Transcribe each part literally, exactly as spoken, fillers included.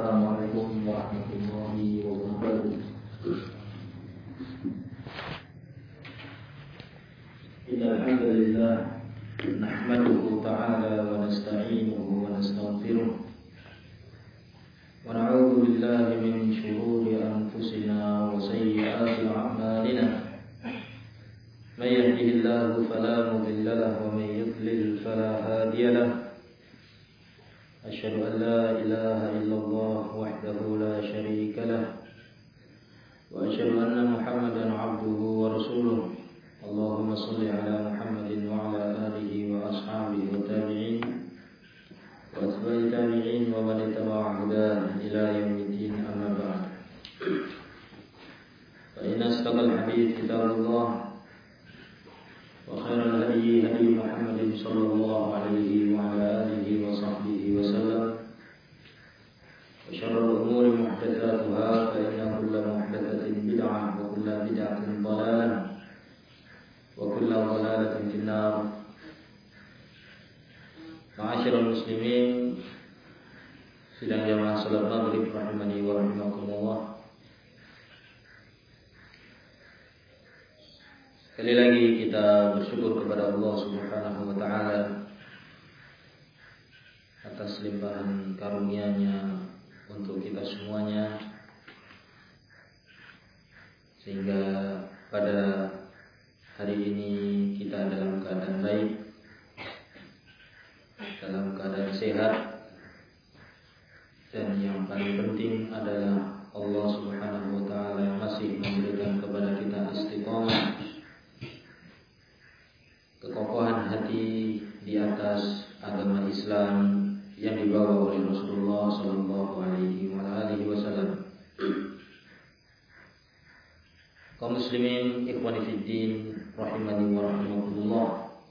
Assalamualaikum warahmatullahi wabarakatuh. Innal hamdalillah nahmaduhu ta'ala wa nasta'inuhu wa nastaghfiruh wa na'udzu billahi min shururi anfusina wa sayyiati a'malina. May yahdihillahu fala mudilla lahu wa may yudlil fala hadiya lahu. أشهد أن لا إله إلا الله وحده لا شريك له وأشهد أن محمدا عبده ورسوله. اللهم صل على محمد وعلى آله وأصحابه والتابعين وأتباع التابعين ومن اتبع هداه إلى يوم الدين. أما بعد، فإن أصدق الحديث كتاب الله وخير الهدي هدي محمد صلى الله عليه وعلى آله وصحبه وسلم وشر الأمور محدثاتها فإن كل محدثة بدعة وكل بدعة ضلالة وكل ضلالة في النار. معاشر المسلمين sidang jamaah salat maghrib rahimani wa rahimakumullah. Sekali lagi kita bersyukur kepada Allah Subhanahu wa taala atas limpahan karunia-Nya untuk kita semuanya, sehingga pada hari ini kita dalam keadaan baik, dalam keadaan sehat, dan yang paling penting adalah Allah Subhanahu wa taala masih memberikan kepada kita istiqamah, kekokohan hati di atas agama Islam yang dibawa oleh Rasulullah sallallahu alaihi wasallam. Kaum muslimin ikhwani fid din rahimani wa rahimakumullah.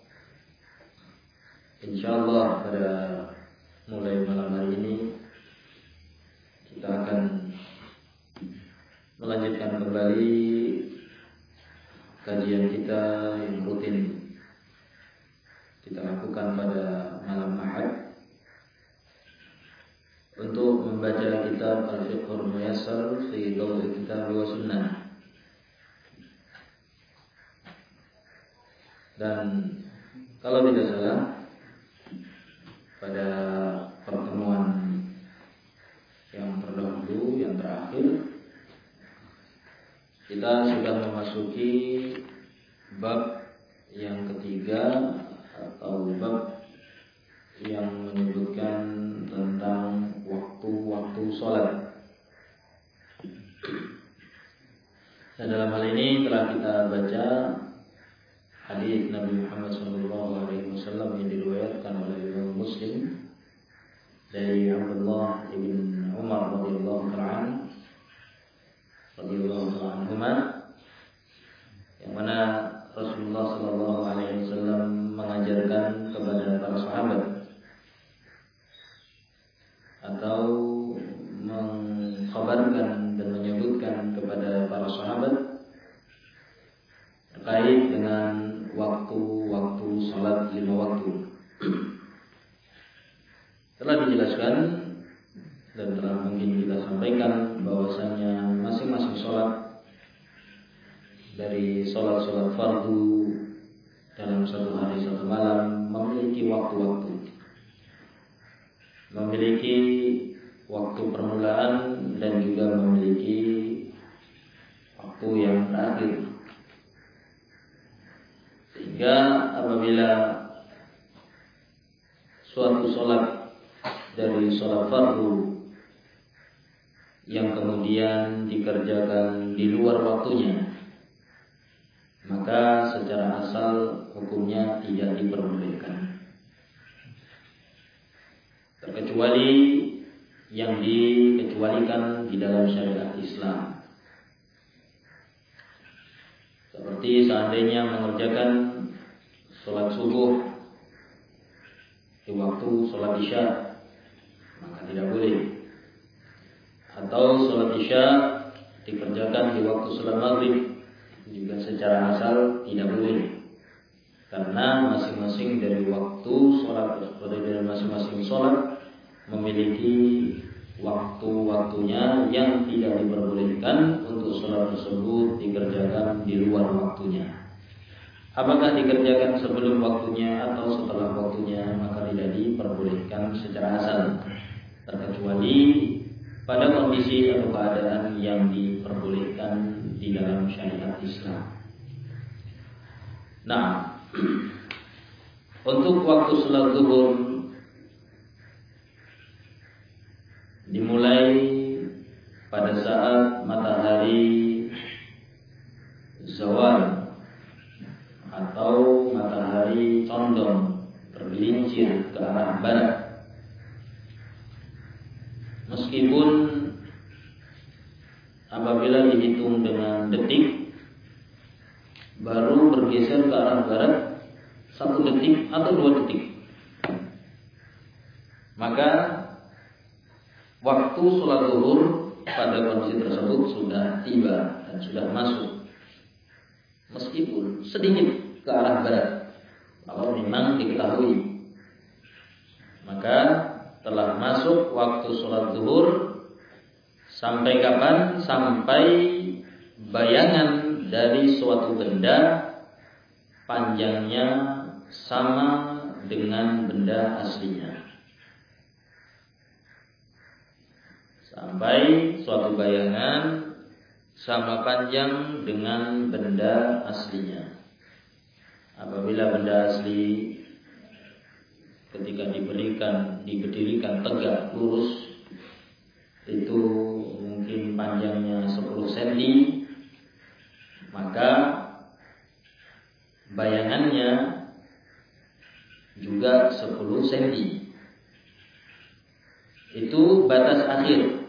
Insyaallah pada mulai malam hari ini kita akan melanjutkan kembali kajian kita yang rutin kita lakukan pada malam Ahad untuk membaca kitab Al-Fiqhul Muyassar fi Dawil Kitab wa Sunnah. Dan kalau tidak salah, pada pertemuan yang terdahulu, yang terakhir, kita sudah memasuki bab yang ketiga atau bab yang menyebutkan tentang waktu-waktu sholat. Dan dalam hal ini telah kita baca hadis Nabi Muhammad shallallahu alaihi wasallam yang diriwayatkan oleh Imam Muslim dari Abdullah ibn Umar radhiyallahu anhu radhiyallahu anhuma, yang mana Rasulullah shallallahu alaihi wasallam mengajarkan kepada para sahabat atau mengkhabarkan dan menyebutkan kepada para sahabat terkait dengan waktu-waktu salat lima waktu. Telah dijelaskan dan telah mungkin kita sampaikan bahwasanya masing-masing salat dari salat-salat fardu dalam satu hari satu malam memiliki waktu-waktu, memiliki waktu permulaan dan juga memiliki waktu yang terakhir. Sehingga apabila suatu sholat dari sholat fardu yang kemudian dikerjakan di luar waktunya, maka secara asal hukumnya tidak diperbolehkan, terkecuali yang dikecualikan di dalam syariat Islam. Seperti seandainya mengerjakan sholat subuh di waktu sholat isya, maka tidak boleh. Atau sholat isya dikerjakan di waktu sholat maghrib, juga secara asal tidak boleh. Karena masing-masing dari waktu sholat, dari masing-masing sholat memiliki waktu-waktunya yang tidak diperbolehkan untuk sholat tersebut dikerjakan di luar waktunya. Apakah dikerjakan sebelum waktunya atau setelah waktunya, maka tidak diperbolehkan secara asal, terkecuali pada kondisi atau keadaan yang diperbolehkan di dalam syariat Islam. Nah, untuk waktu sholat zuhur dimulai pada saat matahari zawal atau matahari condong tergelincir ke arah barat. Meskipun apabila dihitung dengan detik baru bergeser ke arah barat satu detik atau dua detik, maka waktu sholat zuhur pada kondisi tersebut sudah tiba dan sudah masuk, meskipun sedikit ke arah barat. Kalau memang diketahui, maka telah masuk waktu sholat zuhur. Sampai kapan? Sampai bayangan dari suatu benda panjangnya sama dengan benda aslinya. Sampai suatu bayangan sama panjang dengan benda aslinya. Apabila benda asli ketika diberikan diberdirikan tegak lurus itu mungkin panjangnya sepuluh sentimeter, maka bayangannya juga sepuluh sentimeter. Itu batas akhir.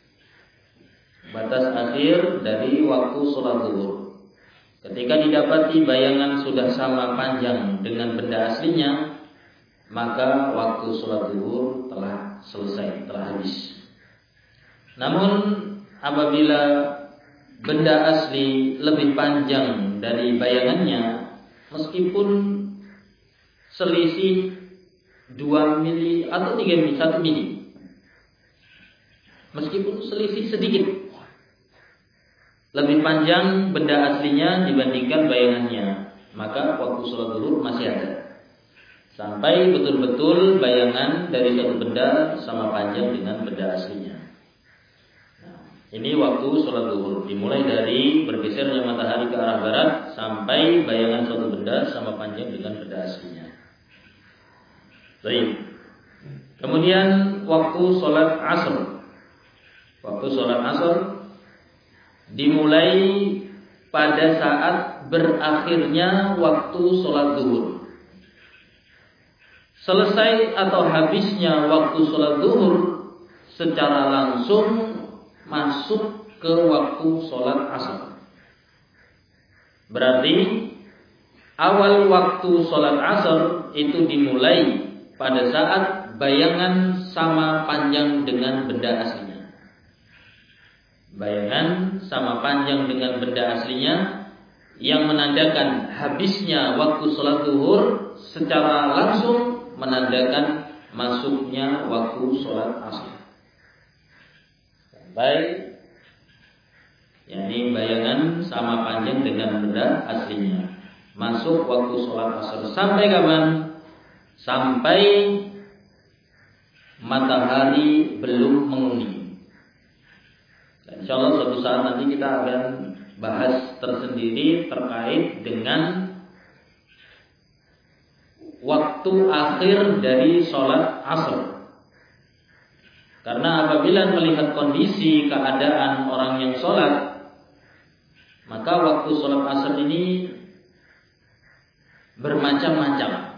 Batas akhir dari waktu sholat zuhur. Ketika didapati bayangan sudah sama panjang dengan benda aslinya, maka waktu sholat zuhur telah selesai, telah habis. Namun apabila benda asli lebih panjang dari bayangannya, meskipun selisih dua mili atau tiga mili, satu mili, meskipun selisih sedikit lebih panjang benda aslinya dibandingkan bayangannya, maka waktu sholat zuhur masih ada sampai betul-betul bayangan dari satu benda sama panjang dengan benda aslinya. Nah, ini waktu sholat zuhur dimulai dari bergesernya matahari ke arah barat sampai bayangan suatu benda sama panjang dengan benda aslinya. Baik. Kemudian waktu sholat asar. Waktu sholat asar dimulai pada saat berakhirnya waktu sholat zuhur. Selesai atau habisnya waktu sholat zuhur secara langsung masuk ke waktu sholat asar. Berarti awal waktu sholat asar itu dimulai pada saat bayangan sama panjang dengan benda aslinya. Bayangan sama panjang dengan benda aslinya yang menandakan habisnya waktu sholat zuhur secara langsung menandakan masuknya waktu sholat asar. Baik, yakni bayangan sama panjang dengan benda aslinya masuk waktu sholat asar. Sampai kapan? Sampai matahari belum menguning. Insyaallah suatu saat nanti kita akan bahas tersendiri terkait dengan waktu akhir dari sholat asar. Karena apabila melihat kondisi keadaan orang yang sholat, maka waktu sholat asar ini bermacam-macam.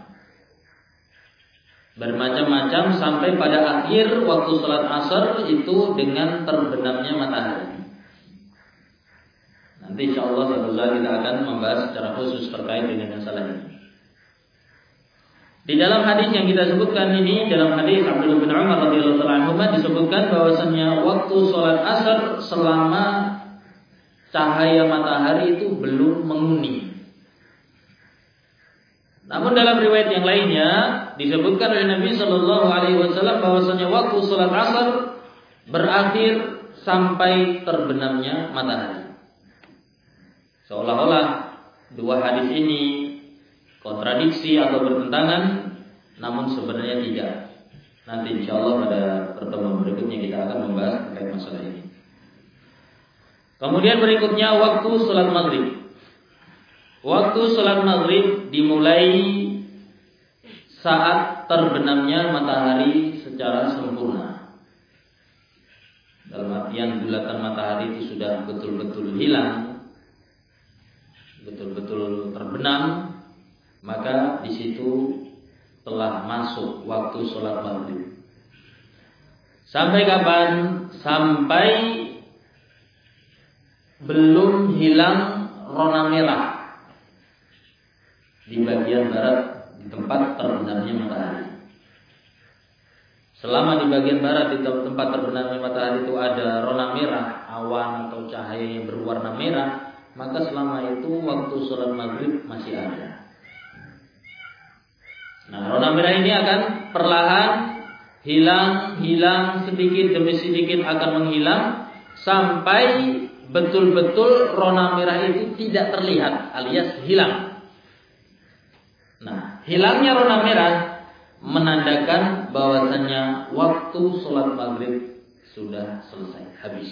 Bermacam-macam sampai pada akhir waktu sholat asar itu dengan terbenamnya matahari. Nanti insyaallah suatu saat kita akan membahas secara khusus terkait dengan masalah ini. Di dalam hadis yang kita sebutkan ini, dalam hadis Abdullah bin Umar radhiyallahu anhu disebutkan bahwasanya waktu sholat asar selama cahaya matahari itu belum menguning. Namun dalam riwayat yang lainnya disebutkan oleh Nabi Shallallahu Alaihi Wasallam bahwasanya waktu sholat asar berakhir sampai terbenamnya matahari. Seolah-olah dua hadis ini kontradiksi atau bertentangan, namun sebenarnya tidak. Nanti insyaallah pada pertemuan berikutnya kita akan membahas terkait masalah ini. Kemudian berikutnya waktu salat maghrib. Waktu salat maghrib dimulai saat terbenamnya matahari secara sempurna. Dalam artian bulatan matahari itu sudah betul-betul hilang, betul-betul terbenam, maka di situ telah masuk waktu sholat maghrib. Sampai kapan? Sampai belum hilang rona merah di bagian barat di tempat terbenamnya matahari. Selama di bagian barat di tempat terbenamnya matahari itu ada rona merah, awan atau cahaya yang berwarna merah, maka selama itu waktu sholat maghrib masih ada. Nah, rona merah ini akan perlahan hilang, hilang sedikit demi sedikit akan menghilang sampai betul-betul rona merah itu tidak terlihat alias hilang. Nah, hilangnya rona merah menandakan bahwasannya waktu sholat maghrib sudah selesai, habis.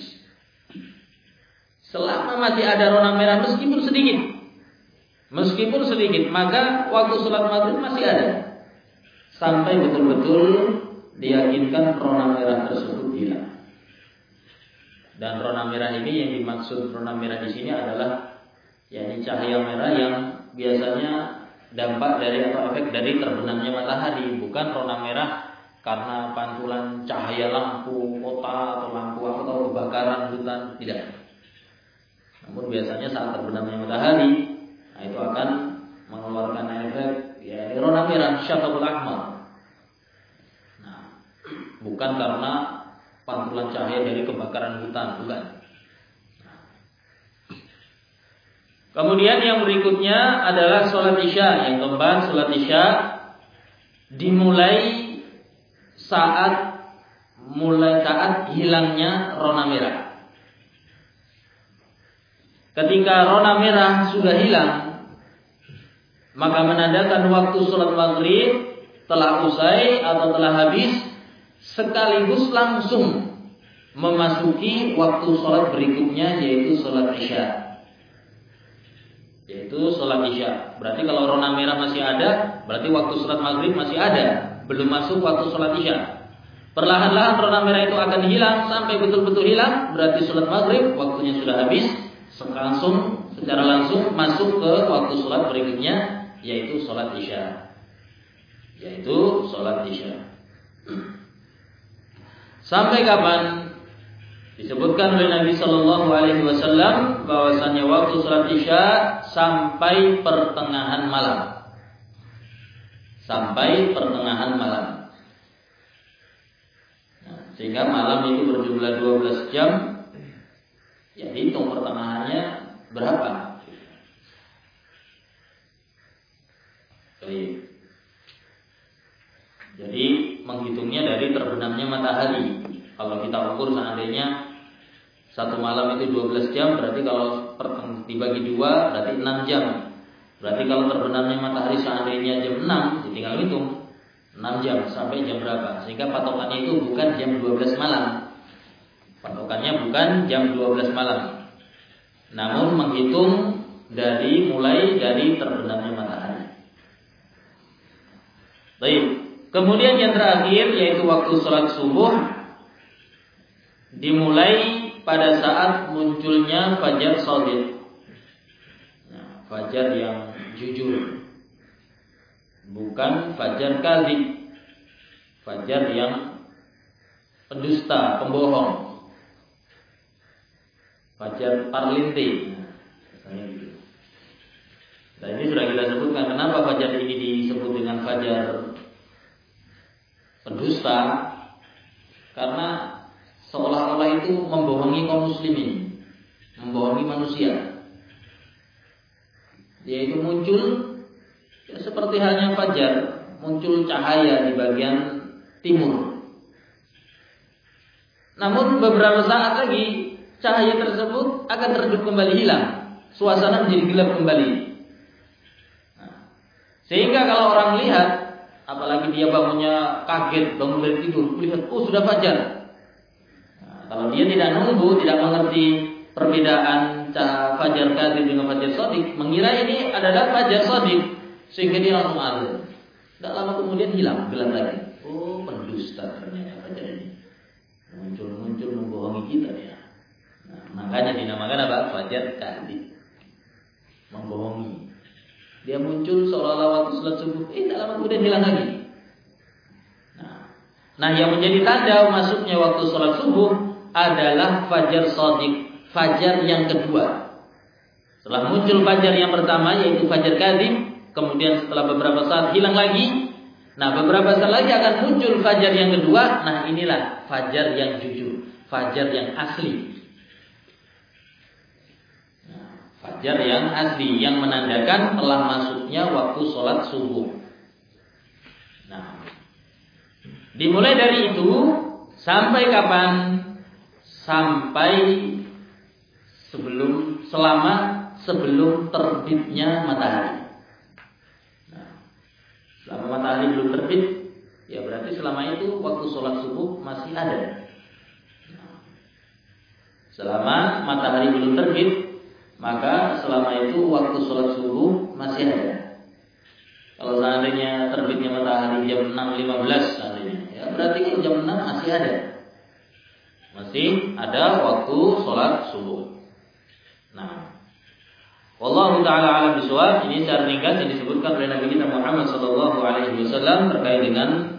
Selama masih ada rona merah meskipun sedikit, meskipun sedikit, maka waktu sholat maghrib masih ada sampai betul-betul diyakinkan rona merah tersebut hilang. Dan rona merah ini yang dimaksud rona merah di sini adalah yakni cahaya merah yang biasanya dampak dari atau efek dari terbenamnya matahari, bukan rona merah karena pantulan cahaya lampu kota atau lampu atau kebakaran hutan, tidak. Namun biasanya saat terbenamnya matahari, nah itu akan mengeluarkan efek ya rona merah syatabul ahmar. Nah, bukan karena pantulan cahaya dari kebakaran hutan, bukan. Kemudian yang berikutnya adalah sholat isya. Yang keempat, sholat isya dimulai saat mulai saat hilangnya rona merah. Ketika rona merah sudah hilang, maka menandakan waktu sholat maghrib telah usai atau telah habis, sekaligus langsung memasuki waktu sholat berikutnya, yaitu sholat isya. Yaitu sholat isya. Berarti kalau rona merah masih ada, berarti waktu sholat maghrib masih ada, belum masuk waktu sholat isya. Perlahan-lahan rona merah itu akan hilang sampai betul-betul hilang, berarti sholat maghrib waktunya sudah habis. Langsung, secara langsung masuk ke waktu sholat berikutnya, yaitu sholat isya. Yaitu sholat isya. Sampai kapan? Disebutkan oleh Nabi Shallallahu Alaihi Wasallam bahwasanya waktu sholat isya sampai pertengahan malam, sampai pertengahan malam. Nah, sehingga malam itu berjumlah dua belas jam. Ya, hitung pertengahannya berapa? Baik. Jadi menghitungnya dari terbenamnya matahari. Kalau kita ukur seandainya satu malam itu dua belas jam, berarti kalau dibagi dua berarti enam jam. Berarti kalau terbenamnya matahari seandainya jam enam, ya tinggal hitung enam jam sampai jam berapa. Sehingga patokannya itu bukan jam dua belas malam. Patokannya bukan jam dua belas malam. Namun menghitung dari mulai dari terbenamnya matahari. Baik. Kemudian yang terakhir yaitu waktu sholat subuh dimulai pada saat munculnya fajar shadiq. Nah, fajar yang jujur, bukan fajar kadzib, fajar yang pendusta, pembohong, fajar parlinting. Nah, nah, ini sudah kita sebutkan kenapa fajar ini disebut dengan fajar pendusta, karena seolah-olah itu membohongi kaum muslimin, membohongi manusia. Dia itu muncul ya, seperti halnya fajar, muncul cahaya di bagian timur. Namun beberapa saat lagi cahaya tersebut akan redup kembali, hilang. Suasana menjadi gelap kembali. Nah, sehingga kalau orang lihat, apalagi dia bangunnya kaget, bangun dari tidur, lihat, oh sudah fajar. Nah, kalau dia tidak nunggu, tidak mengerti perbedaan fajar kadhib dengan fajar shadiq, mengira ini adalah fajar shadiq, sehingga dia langsung azan. Tidak lama kemudian hilang, gelap lagi. Oh, pendusta ternyata fajar ini. Muncul-muncul membohongi kita ya. Nah, makanya dinamakan apa? Fajar kadhib. Membohongi. Dia muncul seolah-olah waktu salat subuh, eh tidak lama kemudian hilang lagi. Nah, nah yang menjadi tanda masuknya waktu salat subuh adalah fajar shadiq, fajar yang kedua. Setelah muncul fajar yang pertama yaitu fajar kadhib, kemudian setelah beberapa saat hilang lagi. Nah, beberapa saat lagi akan muncul fajar yang kedua. Nah, inilah fajar yang jujur, fajar yang asli. Nah, fajar yang asli yang menandakan telah masuknya waktu sholat subuh. Nah, dimulai dari itu sampai kapan? Sampai sebelum selama sebelum terbitnya matahari. Selama matahari belum terbit, ya berarti selama itu waktu sholat subuh masih ada. Selama matahari belum terbit, maka selama itu waktu sholat subuh masih ada. Kalau seandainya terbitnya matahari jam enam lima belas seandainya, ya berarti jam enam masih ada. Masih ada waktu sholat subuh. Nah, wallahu ta'ala a'lam bishawab. Ini secara ringkas yang disebutkan oleh Nabi kita Muhammad sallallahu alaihi wasallam terkait dengan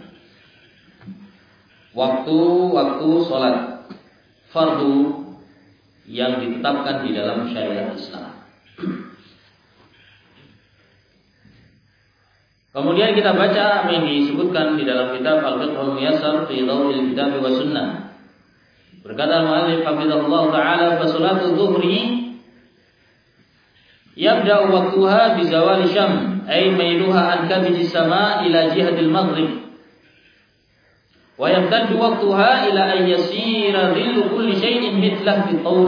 waktu-waktu salat fardu yang ditetapkan di dalam syariat Islam. Kemudian kita baca apa yang disebutkan di dalam kitab Al-Fiqhul Muyassar fi Dhawil Kitab wa Sunnah. Berkata al-mu'allif hafizahullah ta'ala, fa salatu dhuhri yabda'u waqtuha bi zawali syam, ay mailuha an kabidis sama ila jihadil maghrib. Wa yamtaddu waqtuha ila an yasira dhillu kulli shay'in mithlah bi qaul.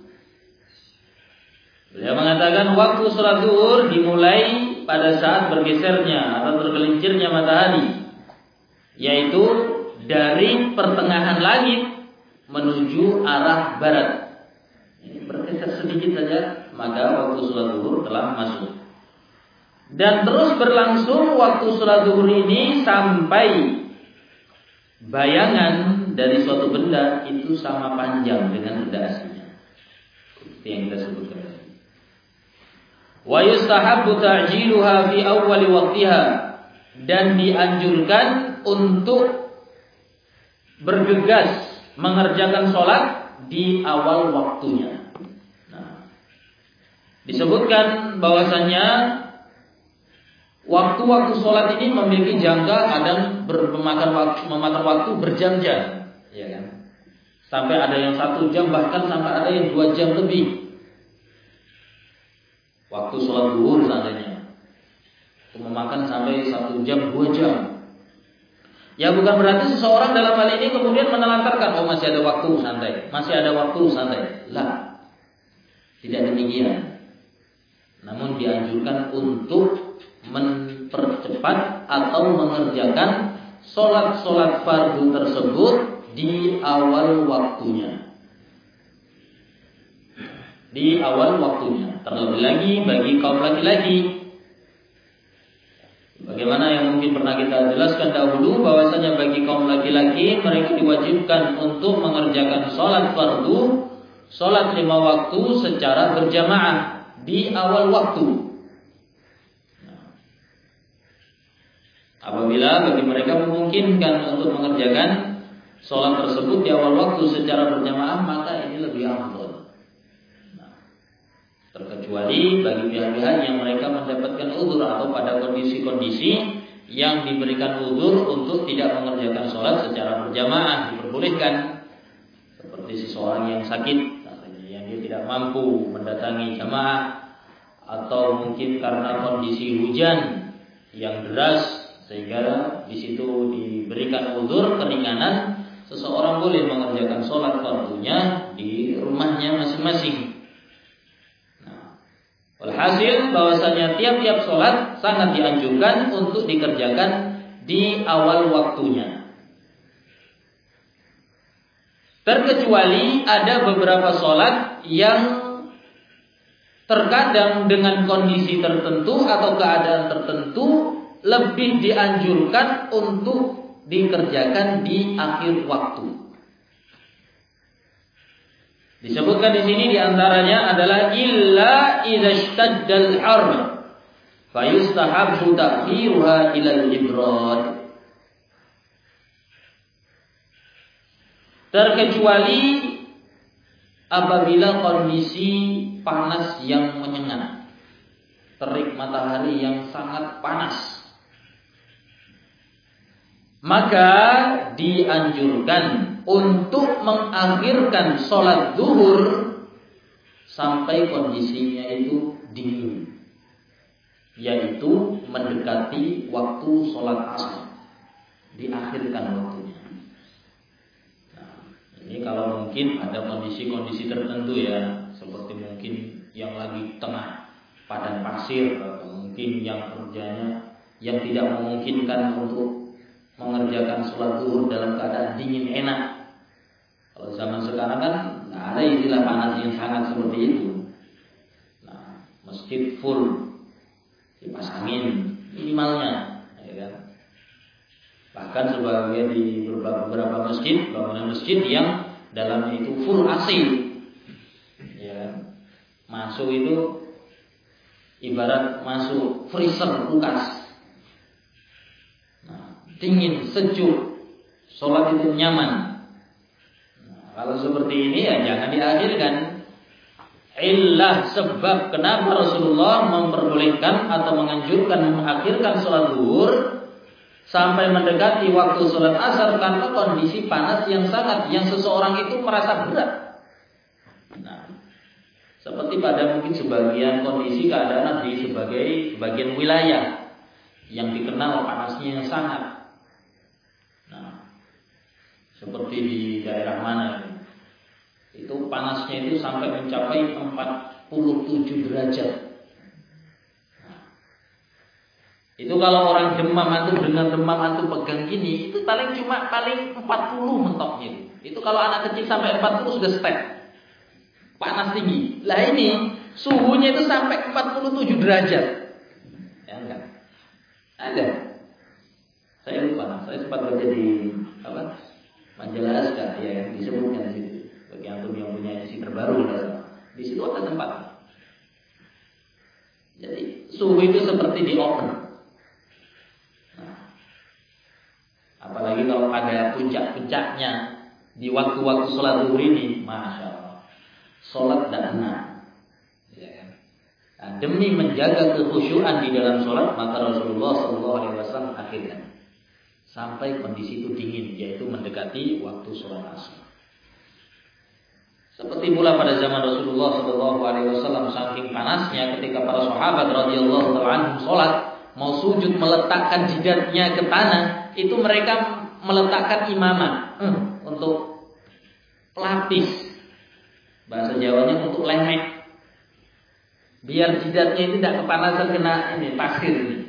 Beliau mengatakan waktu salat zuhur dimulai pada saat bergesernya atau tergelincirnya matahari, yaitu dari pertengahan langit menuju arah barat. Ini bergeser sedikit saja, maka waktu salat zuhur telah masuk. Dan terus berlangsung waktu salat zuhur ini sampai bayangan dari suatu benda itu sama panjang dengan benda aslinya. Seperti yang kita sebutkan tadi. Wa yustahabbu ta'jiluha fi awwali waqtiha, dan dianjurkan untuk bergegas mengerjakan sholat di awal waktunya. Nah, disebutkan bahwasanya waktu-waktu sholat ini memiliki jangka kadang memakan waktu, memakan waktu berjam-jam, ya kan? Sampai ada yang satu jam, bahkan sampai ada yang dua jam lebih. Waktu sholat zuhur seandainya itu memakan sampai satu jam, dua jam. Ya bukan berarti seseorang dalam hal ini kemudian menelantarkan, oh masih ada waktu santai, masih ada waktu santai. Lah, tidak demikian. Namun dianjurkan untuk mempercepat atau mengerjakan sholat-sholat fardu tersebut di awal waktunya. Di awal waktunya. Terlebih lagi bagi kaum laki-laki, bagaimana yang mungkin pernah kita jelaskan dahulu, bahwasanya bagi kaum laki-laki mereka diwajibkan untuk mengerjakan sholat fardu, sholat lima waktu secara berjamaah di awal waktu. Nah, apabila bagi mereka memungkinkan untuk mengerjakan sholat tersebut di awal waktu secara berjamaah, maka ini lebih afdal. Terkecuali bagi pihak-pihak yang mereka mendapatkan uzur atau pada kondisi-kondisi yang diberikan uzur untuk tidak mengerjakan sholat secara berjamaah, diperbolehkan. Seperti seseorang yang sakit, yang dia tidak mampu mendatangi jamaah, atau mungkin karena kondisi hujan yang deras sehingga di situ diberikan uzur keringanan, seseorang boleh mengerjakan sholat fardunya di rumahnya masing-masing. Nah, walhasil bahwasanya tiap-tiap sholat sangat dianjurkan untuk dikerjakan di awal waktunya. Terkecuali ada beberapa sholat yang terkadang dengan kondisi tertentu atau keadaan tertentu lebih dianjurkan untuk dikerjakan di akhir waktu. Disebutkan di sini diantaranya adalah illa idza ishtaddal harr fa yustahabbu ta'khiruha ila al-ibrad. Terkecuali apabila kondisi panas yang menyengat, terik matahari yang sangat panas, maka dianjurkan untuk mengakhirkan sholat zuhur sampai kondisinya itu dingin, yaitu mendekati waktu sholat asar, diakhirkan waktunya. Nah, ini kalau mungkin ada kondisi-kondisi tertentu ya, seperti mungkin yang lagi tengah padang pasir, atau mungkin yang kerjanya yang tidak memungkinkan untuk mengerjakan sholat zuhur dalam keadaan dingin enak. Kalau zaman sekarang kan nggak ada istilah panas yang sangat seperti itu. Nah, masjid full kipas angin minimalnya, ya kan? Bahkan sebagai di beberapa, beberapa masjid, bangunan masjid yang dalamnya itu full A C, ya kan? Masuk itu ibarat masuk freezer kulkas. Dingin, sejuk, sholat itu nyaman. Nah, kalau seperti ini ya jangan diakhirkan. Illah sebab kenapa Rasulullah memperbolehkan atau menganjurkan mengakhirkan sholat zuhur sampai mendekati waktu sholat asar, karena kondisi panas yang sangat, yang seseorang itu merasa berat. Nah, seperti pada mungkin sebagian kondisi keadaan di sebagai sebagian wilayah yang dikenal panasnya yang sangat. Seperti di daerah mana itu panasnya itu sampai mencapai empat puluh tujuh derajat. Nah, itu kalau orang demam antum dengan demam antum pegang gini, itu paling cuma paling empat puluh mentoknya. Itu kalau anak kecil sampai empat puluh sudah step. Panas tinggi. Lah ini suhunya itu sampai empat puluh tujuh derajat. Ya enggak? Ada. Saya lupa, saya sempat baca di apa? Majalah Aska, ya yang disebutkan di situ. Bagi antum yang punya isi terbaru, di situ ada tempat. Jadi suhu itu seperti di oven. Nah, apalagi kalau ada puncak-puncaknya di waktu-waktu sholat zuhur ini, masya Allah, sholat dan enak. Ya. Nah, demi menjaga kekhusyuan di dalam sholat, maka Rasulullah Shallallahu Alaihi Wasallam akhirnya sampai kondisi itu dingin, yaitu mendekati waktu sholat asar. Seperti pula pada zaman Rasulullah Shallallahu Alaihi Wasallam, saking panasnya ketika para sahabat radhiyallahu anhum sholat, mau sujud meletakkan jidatnya ke tanah, itu mereka meletakkan imamah hmm, untuk pelapis, bahasa Jawanya untuk lemek, biar jidatnya itu tidak kepanasan kena ini pasir ini.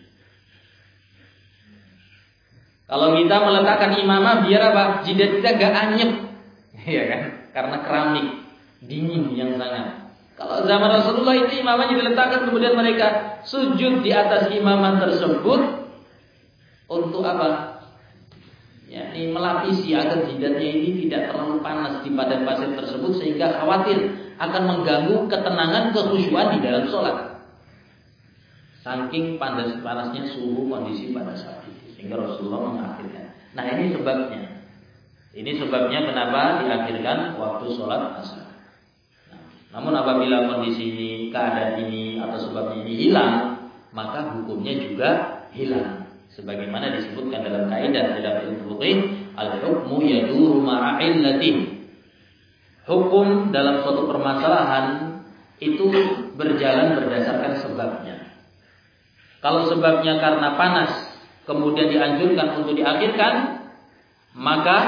Kalau kita meletakkan imamah biar apa? Jidat kita gak anyep, ya kan? Karena keramik dingin yang sangat. Kalau zaman Rasulullah itu imamahnya diletakkan, kemudian mereka sujud di atas imamah tersebut untuk apa? Ya, ini melapisi agar jidatnya ini tidak terlalu panas di padang pasir tersebut, sehingga khawatir akan mengganggu ketenangan kekhusyuan di dalam sholat. Saking panas panasnya suhu kondisi pada saat itu. Sehingga Rasulullah mengakhirkan. Nah, ini sebabnya. Ini sebabnya kenapa diakhirkan waktu sholat asar. Nah, namun apabila kondisi ini, keadaan ini atau sebabnya ini hilang, maka hukumnya juga hilang. Sebagaimana disebutkan dalam kaidah dalam ilmu fiqh, al-hukmu yaduru ma'a illatin. Hukum dalam suatu permasalahan itu berjalan berdasarkan sebabnya. Kalau sebabnya karena panas, kemudian dianjurkan untuk diakhirkan, maka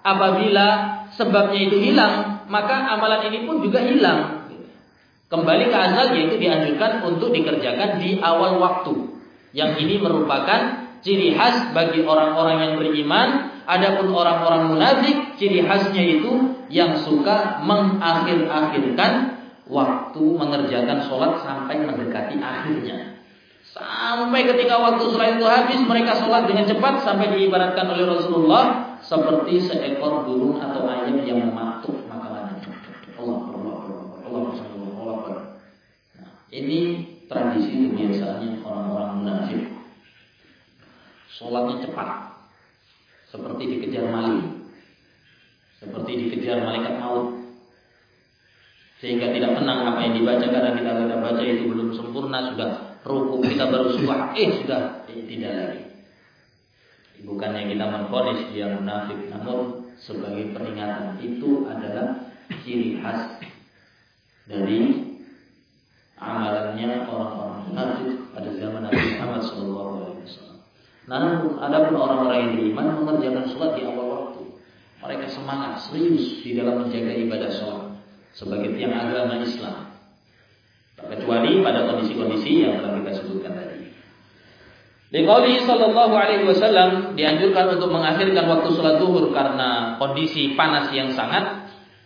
apabila sebabnya itu hilang, maka amalan ini pun juga hilang. Kembali ke asal, yaitu dianjurkan untuk dikerjakan di awal waktu. Yang ini merupakan ciri khas bagi orang-orang yang beriman. Adapun orang-orang munafik, ciri khasnya itu yang suka mengakhir-akhirkan waktu mengerjakan sholat sampai mendekati akhirnya. Sampai ketika waktu sholat itu habis, mereka sholat dengan cepat sampai diibaratkan oleh Rasulullah seperti seekor burung atau ayam yang mematuk makanannya. Allah Allah Allah Allah Allah. Nah, ini tradisi kebiasaannya orang-orang munafik. Sholatnya cepat, seperti dikejar maling, seperti dikejar malaikat maut, sehingga tidak tenang apa yang dibaca, karena kita tidak baca itu belum sempurna, sudah rukuk kita baru subah, eh sudah eh, tidak lagi. Bukannya kita memvonis dia munafik, namun sebagai peringatan. Itu adalah ciri khas dari amalannya orang-orang munafik pada zaman Nabi Muhammad shallallahu alaihi wasallam. Namun adapun orang-orang yang beriman mengerjakan sholat di awal waktu, mereka semangat, serius di dalam menjaga ibadah sholat sebagai tiang agama Islam. Kecuali pada kondisi-kondisi yang telah kita sebutkan tadi. Liqaulihi sallallahu alaihi wasallam, dianjurkan untuk mengakhirkan waktu sholat zuhur karena kondisi panas yang sangat.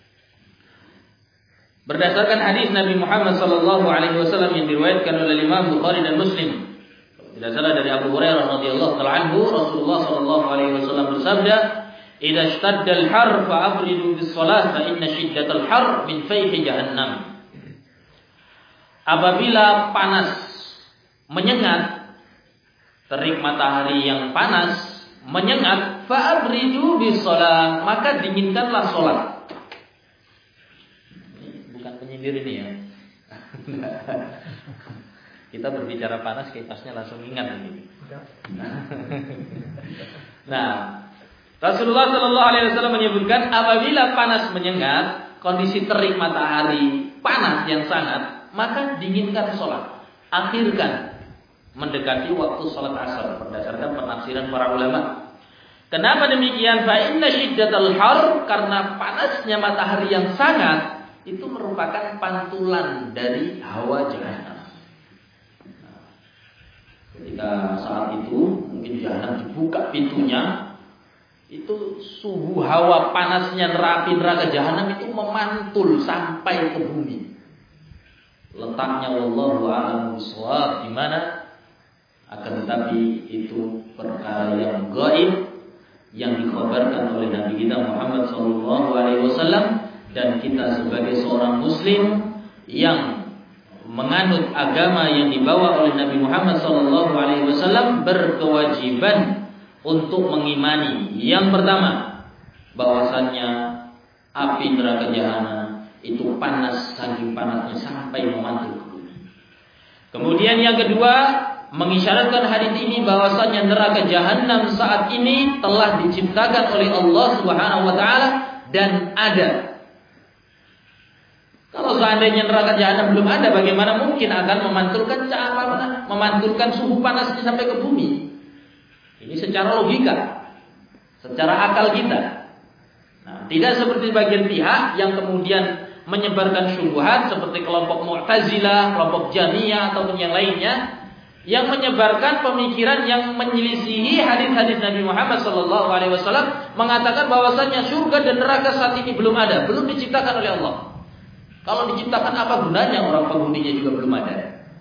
Berdasarkan hadis Nabi Muhammad sallallahu alaihi wasallam yang diriwayatkan oleh Imam Bukhari dan Muslim. Tidak salah dari Abu Hurairah radhiyallahu ta'ala anhu, Rasulullah sallallahu alaihi wasallam bersabda, "Idza ishtadda al-har fa'abridu bis-shalah fa inna shiddatal har min fayhi jahannam." Apabila panas menyengat, terik matahari yang panas menyengat, fa'abridu bis-shalah, maka dinginkanlah salat. Bukan penyindir ini ya. Kita berbicara panas, kipasnya langsung ingat ini. Nah, Rasulullah Shallallahu Alaihi Wasallam menyebutkan apabila panas menyengat, kondisi terik matahari panas yang sangat, maka dinginkan sholat, akhirkan mendekati waktu sholat asar berdasarkan penafsiran para ulama. Kenapa demikian? Fa inna shiddatal har, karena panasnya matahari yang sangat itu merupakan pantulan dari hawa jahanam. Ketika saat itu mungkin jahanam dibuka pintunya, itu suhu hawa panasnya neraka neraka jahanam itu memantul sampai ke bumi. Letaknya wallahu a'lam bishawab di mana, akan tetapi itu perkara yang gaib yang dikhabarkan oleh Nabi kita Muhammad sallallahu alaihi wasallam, dan kita sebagai seorang muslim yang menganut agama yang dibawa oleh Nabi Muhammad sallallahu alaihi wasallam berkewajiban untuk mengimani yang pertama, bahwasannya api neraka jahanam itu panas, saking panasnya sampai memantul ke bumi. Kemudian yang kedua, mengisyaratkan hadis ini bahwasannya neraka jahanam saat ini telah diciptakan oleh Allah Subhanahu wa taala dan ada. Kalau seandainya neraka jahanam belum ada, bagaimana mungkin akan memantulkan cahaya, memantulkan suhu panasnya sampai ke bumi? Ini secara logika, secara akal kita. Nah, tidak seperti bagian pihak yang kemudian menyebarkan syubhat seperti kelompok Mu'tazilah, kelompok Jahmiyah ataupun yang lainnya, yang menyebarkan pemikiran yang menyelisihi hadis-hadis Nabi Muhammad sallallahu alaihi wasallam, mengatakan bahwasanya surga dan neraka saat ini belum ada, belum diciptakan oleh Allah. Kalau diciptakan apa gunanya, orang penghuninya juga belum ada.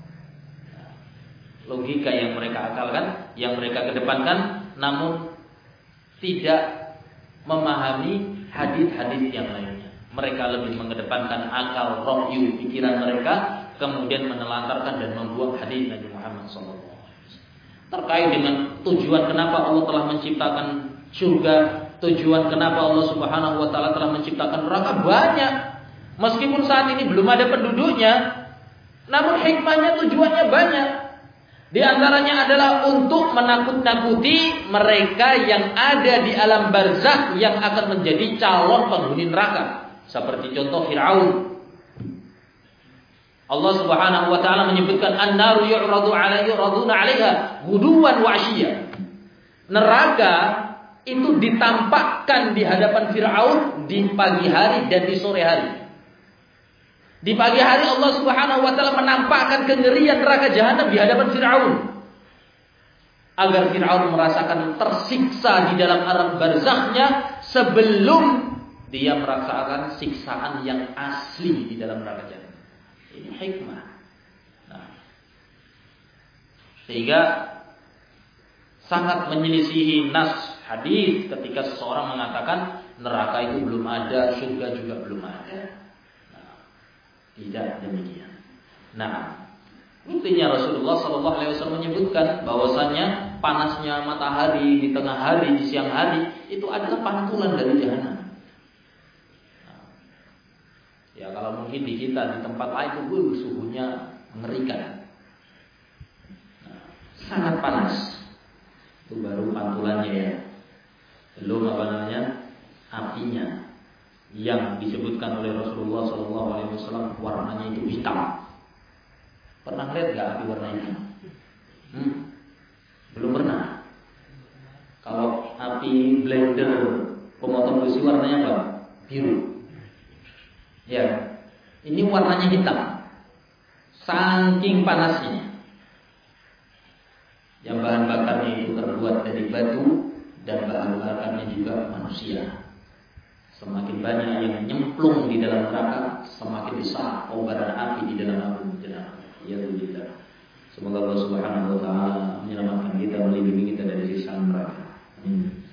Logika yang mereka akalkan, yang mereka kedepankan, namun tidak memahami hadis-hadis yang lainnya. Mereka lebih mengedepankan akal, rohyu, pikiran mereka, kemudian menelantarkan dan membuang hadis Nabi Muhammad sallallahu alaihi wasallam. Terkait dengan tujuan kenapa Allah telah menciptakan surga, tujuan kenapa Allah Subhanahu wa taala telah menciptakan neraka, banyak. Meskipun saat ini belum ada penduduknya, namun hikmahnya, tujuannya banyak. Di antaranya adalah untuk menakut-nakuti mereka yang ada di alam barzakh yang akan menjadi calon penghuni neraka. Seperti contoh Fir'aun. Allah Subhanahu wa taala menyebutkan an-naru yu'radu 'alaiha yu'raduna 'alaiha ghuduwan wa 'ashiyya. Neraka itu ditampakkan di hadapan Fir'aun di pagi hari dan di sore hari. Di pagi hari Allah Subhanahu wa taala menampakkan kengerian neraka jahanam di hadapan Fir'aun, agar Fir'aun merasakan tersiksa di dalam alam barzakhnya sebelum dia merasakan siksaan yang asli di dalam neraka jahanam. Ini hikmah. Nah, sehingga sangat menyelisihi nas hadis ketika seseorang mengatakan neraka itu belum ada, surga juga belum ada. Nah, tidak demikian. Nah, buktinya Rasulullah Shallallahu Alaihi Wasallam menyebutkan bahwasannya panasnya matahari di tengah hari, di siang hari itu adalah pantulan dari jahanam. Nah, ya kalau mungkin di kita di tempat lain itu suhunya mengerikan, nah, sangat panas. Itu baru pantulannya ya. Belum apa namanya apinya yang disebutkan oleh Rasulullah Shallallahu Alaihi Wasallam warnanya itu hitam. Pernah lihat nggak api warna hitam? Hmm? Belum pernah. Kalau api blender pemotong besi warnanya apa? Biru. Ya, ini warnanya hitam. Saking panasnya. Yang bahan bakarnya itu terbuat dari batu dan bahan bakarnya juga manusia. Semakin banyak yang nyemplung di dalam neraka, semakin besar kobaran api di dalam api neraka. Ya Allah. Semoga Allah Subhanahu wa taala menyelamatkan kita, melindungi kita dari siksa neraka. Amin.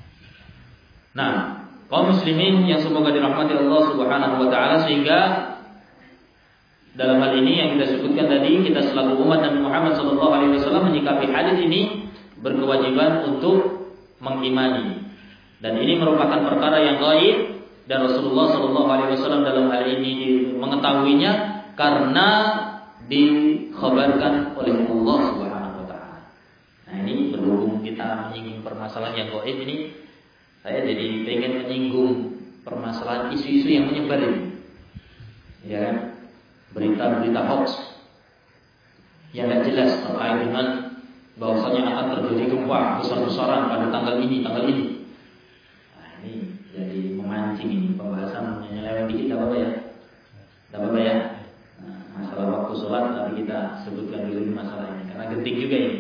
Nah, kaum muslimin yang semoga dirahmati Allah Subhanahu wa taala, sehingga dalam hal ini yang kita sebutkan tadi, kita selaku umat Nabi Muhammad sallallahu alaihi wasallam menyikapi hadis ini berkewajiban untuk mengimani. Dan ini merupakan perkara yang gaib dan Rasulullah sallallahu alaihi wasallam dalam hal ini mengetahuinya karena dikhabarkan oleh Allah Subhanahu wa taala. Nah, ini berhubung kita menyinggung permasalahan yang gaib ini, saya jadi pengen menyinggung permasalahan isu-isu yang menyebar ini. Ya kan? Berita-berita hoax yang tidak jelas terkait dengan bahwasanya akan terjadi gempa besar-besaran pada tanggal ini, tanggal ini. Nah, ini jadi memancing ini pembahasan menyeleweng dikit, tidak apa-apa ya, tidak apa-apa ya. Nah, masalah waktu sholat tapi kita sebutkan dulu masalah ini karena genting juga ini.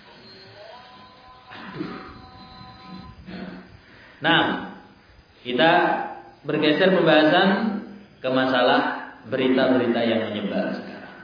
Nah, kita bergeser pembahasan ke masalah berita-berita yang menyebar sekarang,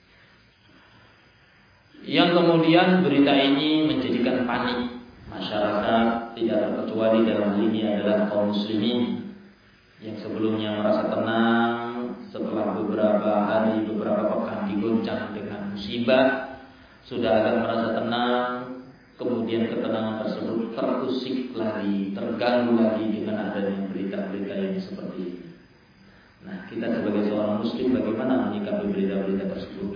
yang kemudian berita ini menjadikan panik masyarakat, tidak terkecuali dalam hal ini adalah kaum muslimin yang sebelumnya merasa tenang setelah beberapa hari, beberapa pekan digoncang dengan musibah, sudah agak merasa tenang, kemudian ketenangan tersebut terusik lagi, terganggu lagi dengan adanya berita-berita yang seperti ini. Nah, kita sebagai seorang muslim bagaimana menyikapi berita-berita tersebut?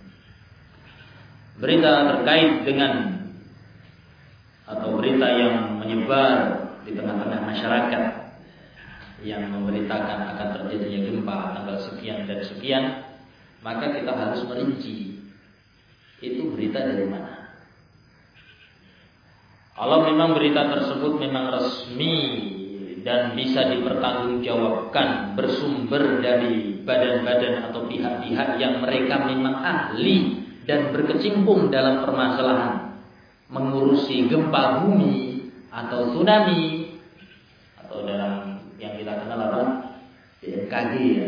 Berita terkait dengan atau berita yang menyebar di tengah-tengah masyarakat yang memberitakan akan terjadinya gempa tanggal sekian dan sekian, maka kita harus merinci itu berita dari mana. Kalau memang berita tersebut memang resmi dan bisa dipertanggungjawabkan, bersumber dari badan-badan atau pihak-pihak yang mereka memang ahli dan berkecimpung dalam permasalahan mengurusi gempa bumi atau tsunami atau dalam yang kita kenal apa B M K G ya.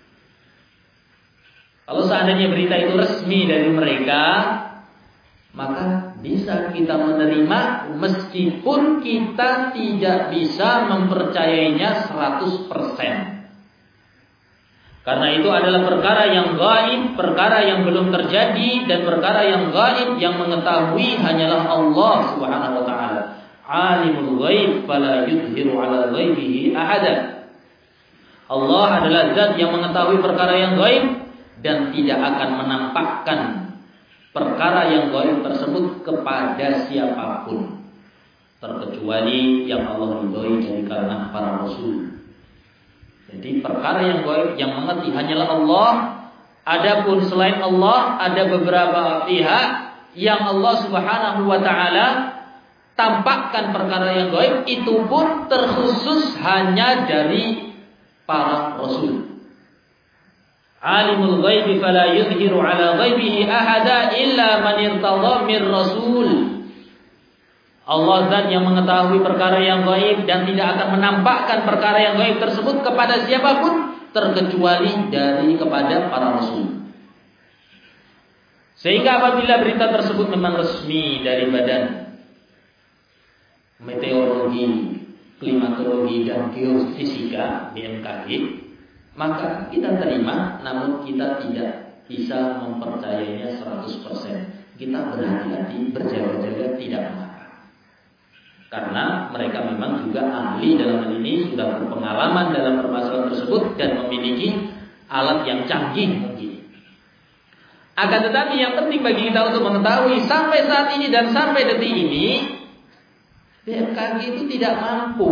Kalau seandainya berita itu resmi dari mereka, maka bisa kita menerima meskipun kita tidak bisa mempercayainya seratus persen. Karena itu adalah perkara yang gaib, perkara yang belum terjadi, dan perkara yang gaib yang mengetahui hanyalah Allah Subhanahu wa taala. Alimul ghaib fala yudhiru ala ghaibihi ahada. Allah adalah zat yang mengetahui perkara yang gaib dan tidak akan menampakkan perkara yang gaib tersebut kepada siapapun, terkecuali yang Allah ridhoi dari kalangan para rasul. Jadi perkara yang gaib yang mengerti hanyalah Allah. Adapun selain Allah ada beberapa pihak yang Allah Subhanahu wa taala tampakkan perkara yang gaib itu pun terkhusus hanya dari para rasul. Alimul ghaibi fala yuzhiru ala ghaibihi ahada illa man irtadha mir rasul. Allah zat yang mengetahui perkara yang gaib dan tidak akan menampakkan perkara yang gaib tersebut kepada siapapun terkecuali dari kepada para rasul. Sehingga apabila berita tersebut memang resmi dari badan meteorologi, klimatologi dan geofisika B M K G, maka kita terima, namun kita tidak bisa mempercayainya seratus persen. Kita berhati-hati, berjaga-jaga, tidak mengapa. Karena mereka memang juga ahli dalam hal ini, sudah berpengalaman dalam permasalahan tersebut dan memiliki alat yang canggih mungkin. Akan tetapi yang penting bagi kita untuk mengetahui sampai saat ini dan sampai detik ini, B M K G itu tidak mampu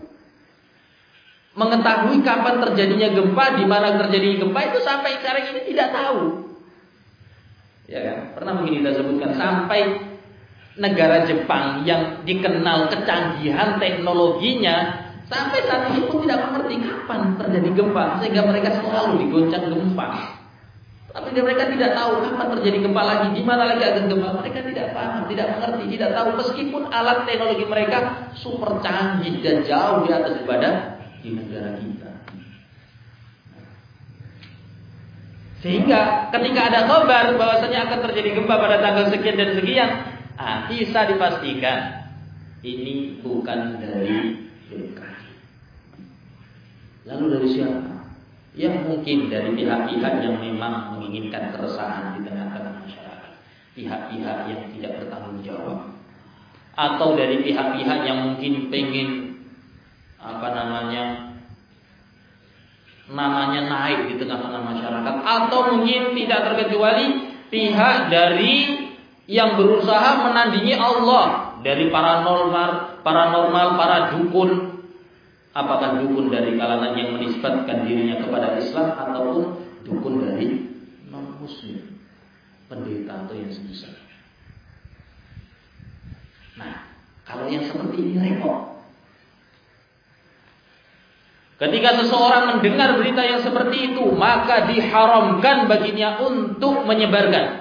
mengetahui kapan terjadinya gempa, di mana terjadi gempa itu sampai sekarang ini tidak tahu. Ya kan? Pernah mungkin kita sebutkan sampai negara Jepang yang dikenal kecanggihan teknologinya sampai saat ini pun tidak mengerti kapan terjadi gempa, sehingga mereka selalu digoncang gempa. Tapi mereka tidak tahu kapan terjadi gempa lagi, di mana lagi ada gempa. Mereka tidak paham, tidak mengerti, tidak tahu, meskipun alat teknologi mereka super canggih dan jauh di atas daripada di negara kita. Sehingga ketika ada kabar bahwasanya akan terjadi gempa pada tanggal sekian dan sekian, ah, bisa dipastikan ini bukan dari B M K G. Lalu dari siapa? Ya mungkin dari pihak-pihak yang memang menginginkan keresahan di tengah-tengah masyarakat, pihak-pihak yang tidak bertanggung jawab, atau dari pihak-pihak yang mungkin pengen apa namanya namanya naik di tengah-tengah masyarakat, atau mungkin tidak terkecuali pihak dari yang berusaha menandingi Allah, dari paranormal, paranormal, para dukun. Apakah dukun dari kalangan yang menisbatkan dirinya kepada Islam ataupun dukun dari non-muslim, pendeta atau yang semisal. Nah, kalau yang seperti ini repot. Ketika seseorang mendengar berita yang seperti itu, maka diharamkan baginya untuk menyebarkan.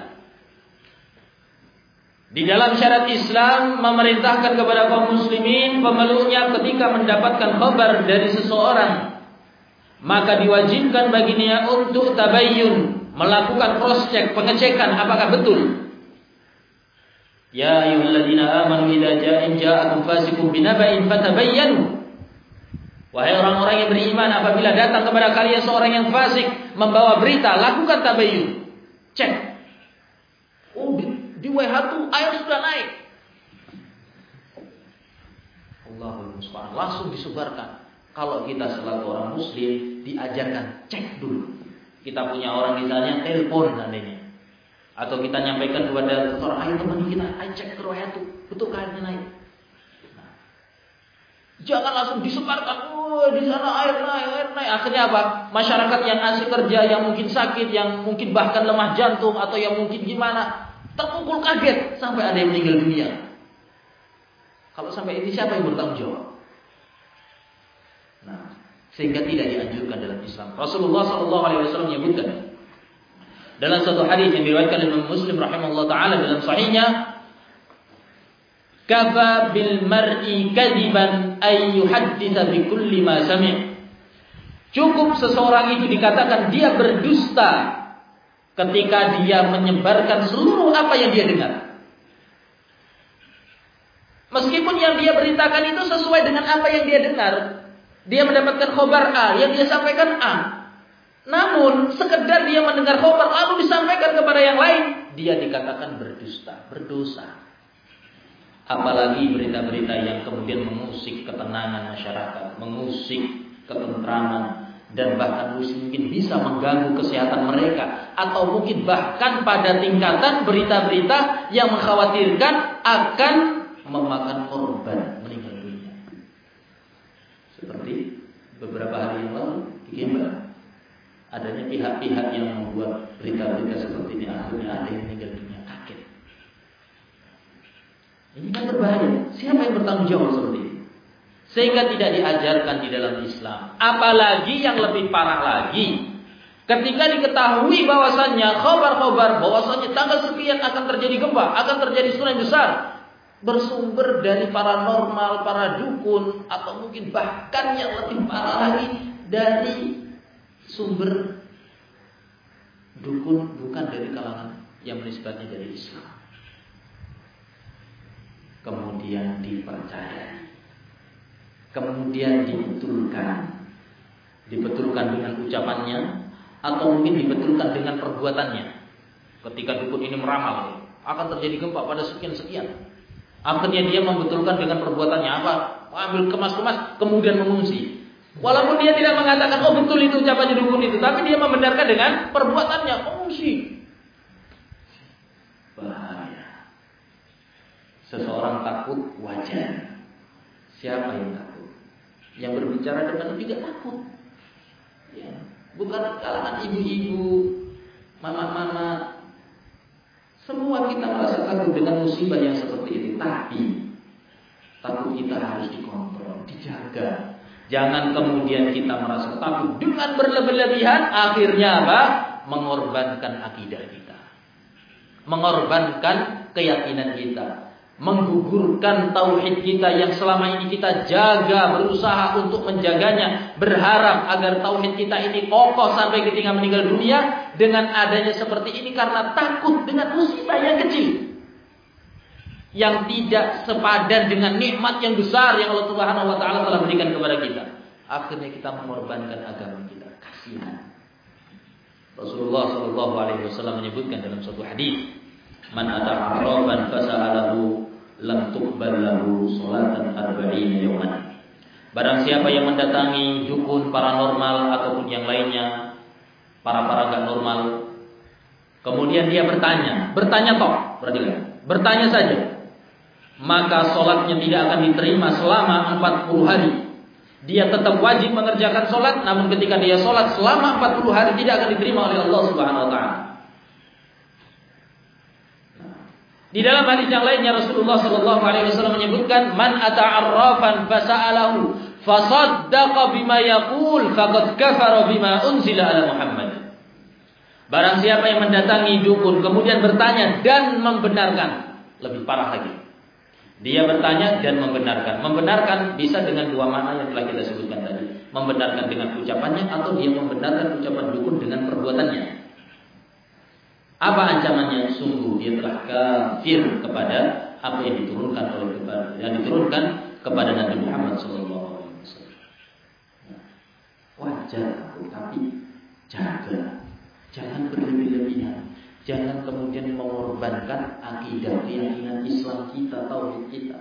Di dalam syariat Islam memerintahkan kepada kaum muslimin pemeluknya ketika mendapatkan kabar dari seseorang, maka diwajibkan baginya untuk tabayyun, melakukan cross check, pengecekan apakah betul. Ya ayyuhalladzina amanu idza ja'in ja'akum fasiqun binaba'in fatabayyanu. Wahai orang-orang yang beriman, apabila datang kepada kalian seorang yang fasik membawa berita, lakukan tabayyun. Cek. Oh, di W H itu air sudah naik. Allahul musta'an, langsung disebarkan. Kalau kita selaku orang muslim diajarkan cek dulu. Kita punya orang misalnya telepon seandainya, atau kita nyampaikan kepada seorang, ayo teman kita, ayo cek ke W H itu, betul airnya naik. Nah, jangan langsung disebarkan. Oh, di sana air naik, air naik. Akhirnya apa? Masyarakat yang asik kerja, yang mungkin sakit, yang mungkin bahkan lemah jantung, atau yang mungkin gimana, terpukul kaget sampai ada yang meninggal dunia. Kalau sampai ini siapa yang bertanggung jawab? Nah, sehingga tidak dianjurkan dalam Islam. Rasulullah Shallallahu Alaihi Wasallam menyebutkan dalam satu hadis yang diriwayatkan Imam Muslim rahimahullah taala dalam sahihnya, kafa bil mar'i kadiban ay yuhadditsa bi kulli ma sami'. Cukup seseorang itu dikatakan dia berdusta ketika dia menyebarkan seluruh apa yang dia dengar. Meskipun yang dia beritakan itu sesuai dengan apa yang dia dengar. Dia mendapatkan khobar A, yang dia sampaikan A. Namun sekedar dia mendengar khobar lalu disampaikan kepada yang lain, dia dikatakan berdusta, berdosa. Apalagi berita-berita yang kemudian mengusik ketenangan masyarakat, mengusik ketentraman, dan bahkan mungkin bisa mengganggu kesehatan mereka, atau mungkin bahkan pada tingkatan berita-berita yang mengkhawatirkan akan memakan korban meninggal dunia. Seperti beberapa hari yang lalu di Jember, adanya pihak-pihak yang membuat berita-berita seperti ini, akhirnya ada yang meninggal dunia, kaget. Ini kan berbahaya. Siapa yang bertanggung jawab seperti ini? Sehingga tidak diajarkan di dalam Islam. Apalagi yang lebih parah lagi, ketika diketahui bahwasannya khabar-khabar bahwasannya tanggal sekian akan terjadi gempa, akan terjadi tsunami besar, bersumber dari paranormal, para dukun, atau mungkin bahkan yang lebih parah lagi dari sumber dukun bukan dari kalangan yang menisbatnya dari Islam. Kemudian dipercayai, kemudian dibetulkan, dibetulkan dengan ucapannya, atau mungkin dibetulkan dengan perbuatannya. Ketika dukun ini meramal akan terjadi gempa pada sekian-sekian, akhirnya dia membetulkan dengan perbuatannya apa? Ambil kemas-kemas, kemudian mengungsi. Walaupun dia tidak mengatakan, oh betul itu ucapannya dukun itu, tapi dia membenarkan dengan perbuatannya, mengungsi. Bahaya. Seseorang takut wajar. Siapa yang takut? Yang berbicara dengan tidak takut. Ya. Bukan kalangan ibu-ibu, mama-mama. Semua kita merasa takut dengan musibah yang seperti itu. Tapi takut kita harus dikontrol, dijaga. Jangan kemudian kita merasa takut dengan berlebihan, akhirnya apa? Mengorbankan akidah kita, mengorbankan keyakinan kita, menggugurkan tauhid kita yang selama ini kita jaga, berusaha untuk menjaganya, berharap agar tauhid kita ini kokoh sampai ketika meninggal dunia. Dengan adanya seperti ini karena takut dengan musibah yang kecil, yang tidak sepadan dengan nikmat yang besar yang Allah Subhanahu wa taala telah berikan kepada kita, akhirnya kita mengorbankan agama kita. Kasihan. Rasulullah sallallahu alaihi wasallam menyebutkan dalam suatu hadis, "Man ata 'arafan fasa'alahu lam tuqbal lahu salatan arba'ina yawman." Barang siapa yang mendatangi dukun paranormal ataupun yang lainnya, para-para enggak normal, kemudian dia bertanya, bertanya toh, perhatikan, bertanya saja, maka sholatnya tidak akan diterima selama empat puluh hari. Dia tetap wajib mengerjakan sholat, namun ketika dia sholat selama empat puluh hari tidak akan diterima oleh Allah Subhanahu wa taala. Di dalam hadis yang lainnya Rasulullah sallallahu alaihi wasallam menyebutkan, "Man ata'arrafan fasa'alahu fasaddaqa bima yaqul faqad kafara bima unzila ala Muhammad." Barang siapa yang mendatangi dukun kemudian bertanya dan membenarkan, lebih parah lagi. Dia bertanya dan membenarkan. Membenarkan bisa dengan dua makna yang telah kita sebutkan tadi. Membenarkan dengan ucapannya atau dia membenarkan ucapan dukun dengan perbuatannya. Apa ancamannya? Sungguh dia telah kafir kepada apa yang diturunkan oleh kepada yang diturunkan kepada Nabi Muhammad sallallahu alaihi wasallam. Wajar tapi jaga. Jangan berlebih-lebihan. Jangan kemudian mengorbankan akidah, keyakinan Islam kita, tauhid kita.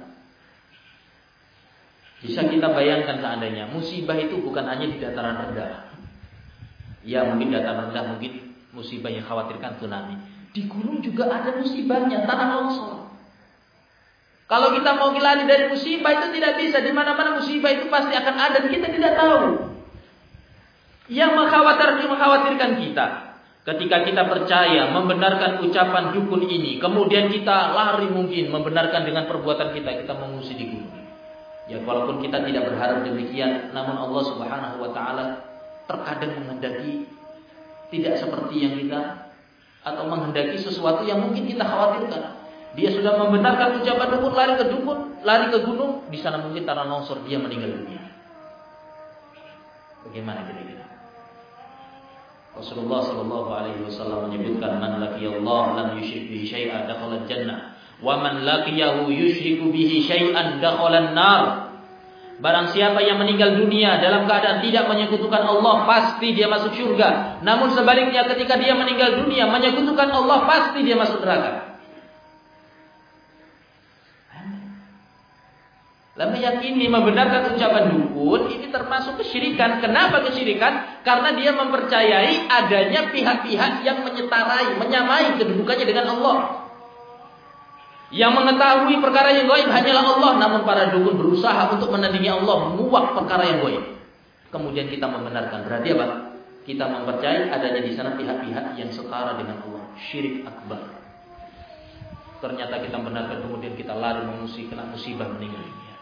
Bisa kita bayangkan seandainya musibah itu bukan hanya di dataran rendah. Ya mungkin dataran rendah, mungkin musibah yang khawatirkan tsunami. Di gunung juga ada musibahnya, tanah longsor. Kalau kita mau lari dari musibah itu tidak bisa. Di mana-mana musibah itu pasti akan ada, kita tidak tahu. Yang mengkhawatirkan, mengkhawatirkan kita, ketika kita percaya, membenarkan ucapan dukun ini, kemudian kita lari mungkin membenarkan dengan perbuatan kita, kita mengungsi di gunung. Ya walaupun kita tidak berharap demikian, namun Allah Subhanahu wa taala terkadang menghendaki tidak seperti yang kita, atau menghendaki sesuatu yang mungkin kita khawatirkan. Dia sudah membenarkan ucapan dukun, lari ke dukun, lari ke gunung, di sana mungkin tanah longsor, dia meninggal dunia. Bagaimana kira-kira? Rasulullah sallallahu alaihi wasallam menyebutkan, "Man laqiyallahu lam yusyrik bihi syai'an dakhala jannah, wa man laqiyahu yusyriku bihi syai'an dakhala an-nar." Barang siapa yang meninggal dunia dalam keadaan tidak menyekutukan Allah, pasti dia masuk surga. Namun sebaliknya ketika dia meninggal dunia menyekutukan Allah, pasti dia masuk neraka. Lalu meyakini membenarkan ucapan dukun ini termasuk kesyirikan. Kenapa kesyirikan? Karena dia mempercayai adanya pihak-pihak yang menyetarai, menyamai kedudukannya dengan Allah. Yang mengetahui perkara yang gaib hanyalah Allah, namun para dukun berusaha untuk menandingi Allah, menguak perkara yang gaib. Kemudian kita membenarkan. Berarti apa? Kita mempercayai adanya di sana pihak-pihak yang setara dengan Allah. Syirik akbar. ternyata kita benarkan, kemudian kita lari mengungsi, kena musibah, meninggal dunia.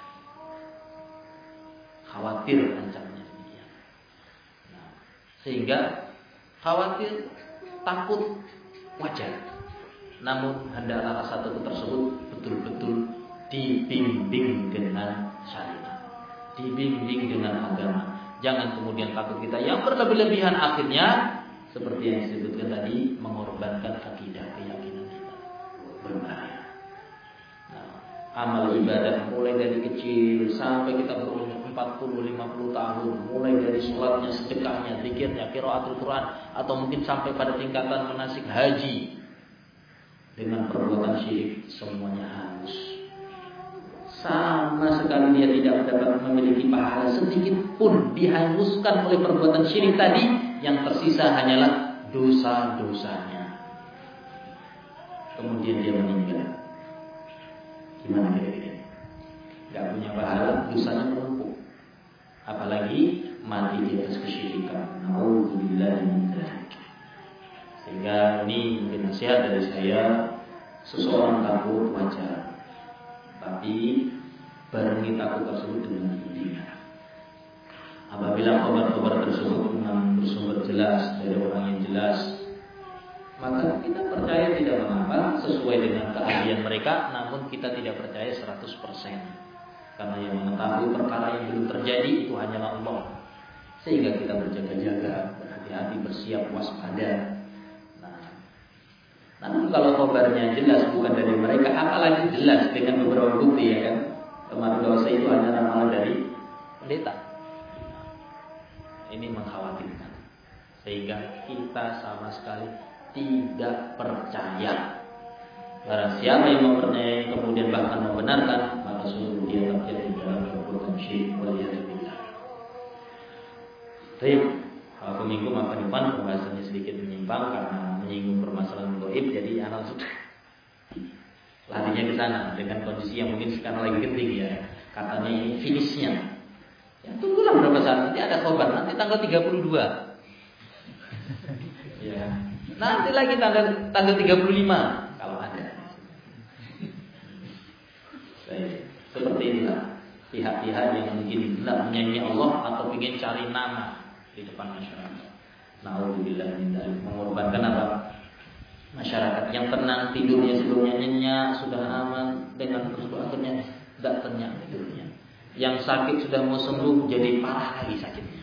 Khawatir ancamnya demikian. Nah, sehingga khawatir, takut wajar. Namun hendaklah rasa takut tersebut betul-betul dibimbing dengan syariat, dibimbing dengan agama. Jangan kemudian takut kita yang berlebih-lebihan, akhirnya seperti yang disebutkan tadi, mengorbankan akidah, keyakinan kita, berbahaya. Nah, amal ibadah mulai dari kecil sampai kita berumur empat puluh lima puluh tahun, mulai dari sholatnya, sedekahnya, zikirnya, qiraatul Quran, atau mungkin sampai pada tingkatan manasik haji, dengan perbuatan syirik, semuanya hangus. Sama sekali dia tidak dapat memiliki pahala sedikit pun, dihanguskan oleh perbuatan syirik tadi. Yang tersisa hanyalah dosa-dosanya. Kemudian dia meninggal. Gimana kira-kira? Gak punya pahala, dosanya menumpuk. Apalagi mati di atas kesyirikan. Nauzubillahi min dzalik. Sehingga ini mungkin nasihat dari saya, seseorang takut wajar, tapi barengi takut tersebut dengan iman. Apabila kabar-kabar tersebut memang bersumber jelas dari orang yang jelas, maka kita percaya tidak mengapa, sesuai dengan keahlian mereka. Namun kita tidak percaya seratus persen, karena yang mengetahui perkara yang belum terjadi itu hanyalah Allah. Sehingga kita berjaga-jaga, berhati-hati, bersiap, waspada. Nah, namun kalau kabarnya jelas bukan dari mereka, apalagi jelas dengan beberapa bukti, ya kan? Kemarin dosa itu hanya ramalan dari pendeta. Ini mengkhawatirkan, sehingga kita sama sekali tidak percaya. Barang siapa yang mempercayai kemudian bahkan membenarkan, maka sungguh dia terjadi dalam perbuatan syirik, waliyadzubillah. Baik, kalau minggu makan depan pembahasannya sedikit menyimpang karena menyinggung permasalahan gaib, jadi anak sudah larinya ke sana dengan kondisi yang mungkin sekarang lagi genting, ya. Katanya ini finishnya. Ya, tunggulah berapa saat, nanti ada kabar, nanti tanggal tiga puluh dua. Ya. Nanti lagi tanggal tanggal tiga puluh lima kalau ada. Baik. Seperti inilah pihak-pihak yang mungkin hendak menyanyi Allah atau ingin cari nama di depan masyarakat. Nauzubillah min dzalik, mengorbankan apa? Masyarakat yang tenang tidurnya sebelumnya nyenyak, sudah aman, dengan terus akhirnya tidak tenyak tidurnya. Yang sakit sudah mau sembuh, jadi parah lagi sakitnya.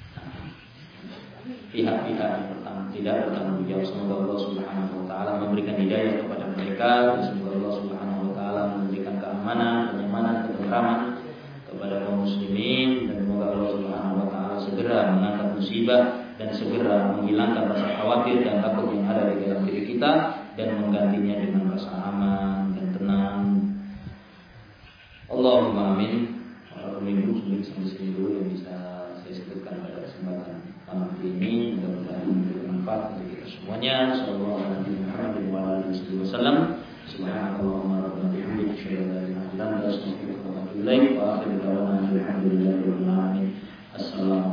Pihak-pihak yang pertama tidak bertanggung jawab. Semoga Allah Subhanahu Wa Taala memberikan hidayah kepada mereka, dan semoga Allah Subhanahu Wa Taala memberikan keamanan, kenyamanan, ketentraman kepada kaum muslimin, dan semoga Allah Subhanahu Wa Taala segera mengangkat musibah dan segera menghilangkan rasa khawatir dan takut yang ada di dalam diri kita, dan menggantinya dengan rasa aman dan tenang. Allahumma amin. Minggu sebelum sampai sini dulu yang bisa saya sebutkan pada kesempatan malam ini, mudah-mudahan memberi manfaat untuk kita semuanya. Sallallahu alaihi wasallam. Subhanallahumma rabbana bihamdika asyhadu an la ilaha illa anta astaghfiruka wa atubu ilaik. Wa akhiru da'wana alhamdulillahi rabbil alamin. Assalamu